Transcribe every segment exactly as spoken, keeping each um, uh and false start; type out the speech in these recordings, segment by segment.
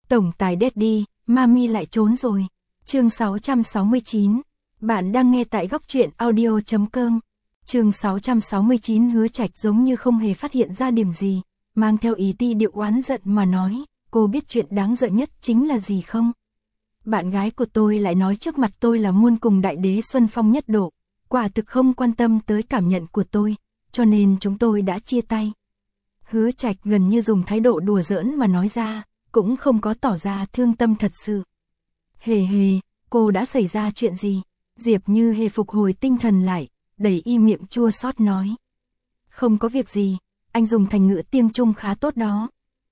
Tổng tài Daddy, Mami lại trốn rồi. Chương sáu trăm sáu mươi chín. Bạn đang nghe tại góc truyện audio chấm com. Chương sáu trăm sáu mươi chín. Hứa Trạch giống như không hề phát hiện ra điểm gì, mang theo ý ti điệu oán giận mà nói, cô biết chuyện đáng giận nhất chính là gì không? Bạn gái của tôi lại nói trước mặt tôi là muốn cùng đại đế Xuân Phong nhất độ, quả thực không quan tâm tới cảm nhận của tôi, cho nên chúng tôi đã chia tay. Hứa Trạch gần như dùng thái độ đùa giỡn mà nói ra, cũng không có tỏ ra thương tâm thật sự. Hề hề, cô đã xảy ra chuyện gì? Diệp Như Hề phục hồi tinh thần lại, đẩy y miệng chua xót nói. Không có việc gì, anh dùng thành ngữ tiếng Trung khá tốt đó.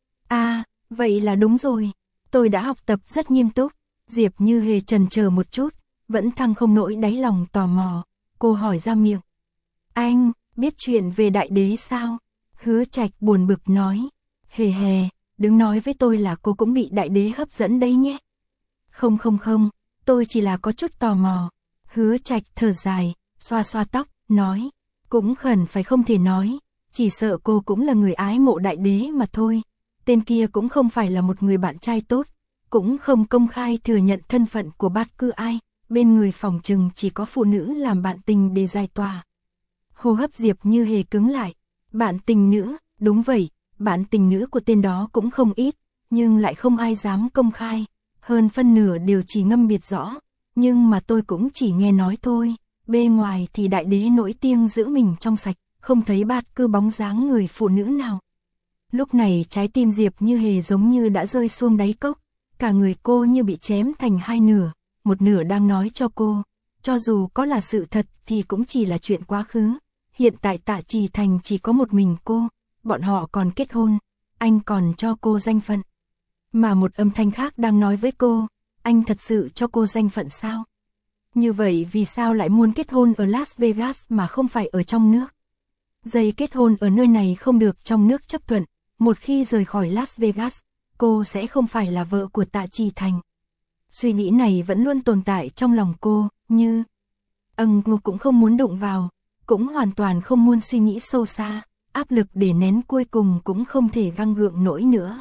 À, vậy là đúng rồi, tôi đã học tập rất nghiêm túc. Diệp Như Hề chần chờ một chút, vẫn thăng không nổi đáy lòng tò mò, cô hỏi ra miệng. Anh, biết chuyện về đại đế sao? Hứa Trạch buồn bực nói. Hề hề, đừng nói với tôi là cô cũng bị đại đế hấp dẫn đấy nhé. Không không không, tôi chỉ là có chút tò mò. Hứa Trạch thở dài, xoa xoa tóc, nói. Cũng khẩn phải không thể nói, chỉ sợ cô cũng là người ái mộ đại đế mà thôi. Tên kia cũng không phải là một người bạn trai tốt, cũng không công khai thừa nhận thân phận của bát cư ai, bên người phòng trừng chỉ có phụ nữ làm bạn tình để giải tỏa. Hô hấp Diệp Như Hề cứng lại. Bạn tình nữ, đúng vậy, bạn tình nữ của tên đó cũng không ít, nhưng lại không ai dám công khai, hơn phân nửa đều chỉ ngâm biệt rõ, nhưng mà tôi cũng chỉ nghe nói thôi, bề ngoài thì đại đế nổi tiếng giữ mình trong sạch, không thấy bát cư bóng dáng người phụ nữ nào. Lúc này trái tim Diệp Như Hề giống như đã rơi xuống đáy cốc, cả người cô như bị chém thành hai nửa, một nửa đang nói cho cô, cho dù có là sự thật thì cũng chỉ là chuyện quá khứ. Hiện tại Tạ Trì Thành chỉ có một mình cô, bọn họ còn kết hôn, anh còn cho cô danh phận. Mà một âm thanh khác đang nói với cô, anh thật sự cho cô danh phận sao? Như vậy vì sao lại muốn kết hôn ở Las Vegas mà không phải ở trong nước? Giấy kết hôn ở nơi này không được trong nước chấp thuận, một khi rời khỏi Las Vegas, cô sẽ không phải là vợ của Tạ Trì Thành. Suy nghĩ này vẫn luôn tồn tại trong lòng cô, như âng cô cũng không muốn đụng vào, cũng hoàn toàn không muốn suy nghĩ sâu xa, áp lực để nén cuối cùng cũng không thể gắng gượng nổi nữa.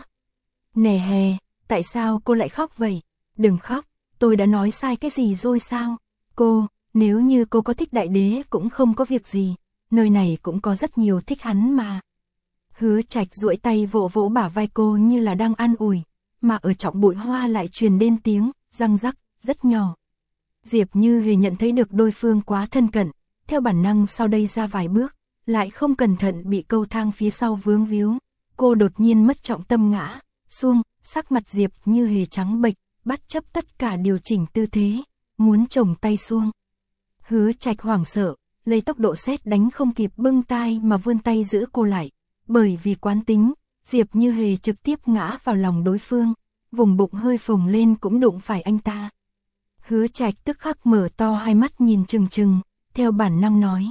Nè hè, tại sao cô lại khóc vậy? Đừng khóc, tôi đã nói sai cái gì rồi sao? Cô, nếu như cô có thích đại đế cũng không có việc gì, nơi này cũng có rất nhiều thích hắn mà. Hứa Trạch duỗi tay vỗ vỗ bả vai cô như là đang an ủi, mà ở trong bụi hoa lại truyền đến tiếng răng rắc rất nhỏ. Diệp Như Hề nhận thấy được đối phương quá thân cận, theo bản năng sau đây ra vài bước, lại không cẩn thận bị cầu thang phía sau vướng víu. Cô đột nhiên mất trọng tâm ngã xuống, sắc mặt Diệp Như Hề trắng bệch, bắt chấp tất cả điều chỉnh tư thế, muốn chồng tay xuống. Hứa Trạch hoảng sợ, lấy tốc độ sét đánh không kịp bưng tay mà vươn tay giữ cô lại. Bởi vì quán tính, Diệp Như Hề trực tiếp ngã vào lòng đối phương, vùng bụng hơi phồng lên cũng đụng phải anh ta. Hứa Trạch tức khắc mở to hai mắt nhìn chừng chừng, theo bản năng nói.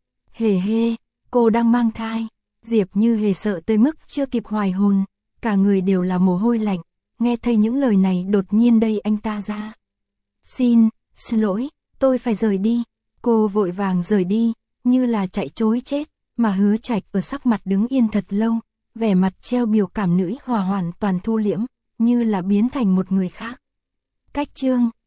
Hề hề, cô đang mang thai. Diệp Như Hề sợ tới mức chưa kịp hoài hồn, cả người đều là mồ hôi lạnh, nghe thấy những lời này đột nhiên đẩy anh ta ra. Xin, xin lỗi, tôi phải rời đi. Cô vội vàng rời đi, như là chạy trối chết, mà Hứa Trạch ở sắc mặt đứng yên thật lâu, vẻ mặt treo biểu cảm nữ hòa hoàn toàn thu liễm, như là biến thành một người khác. Cách chương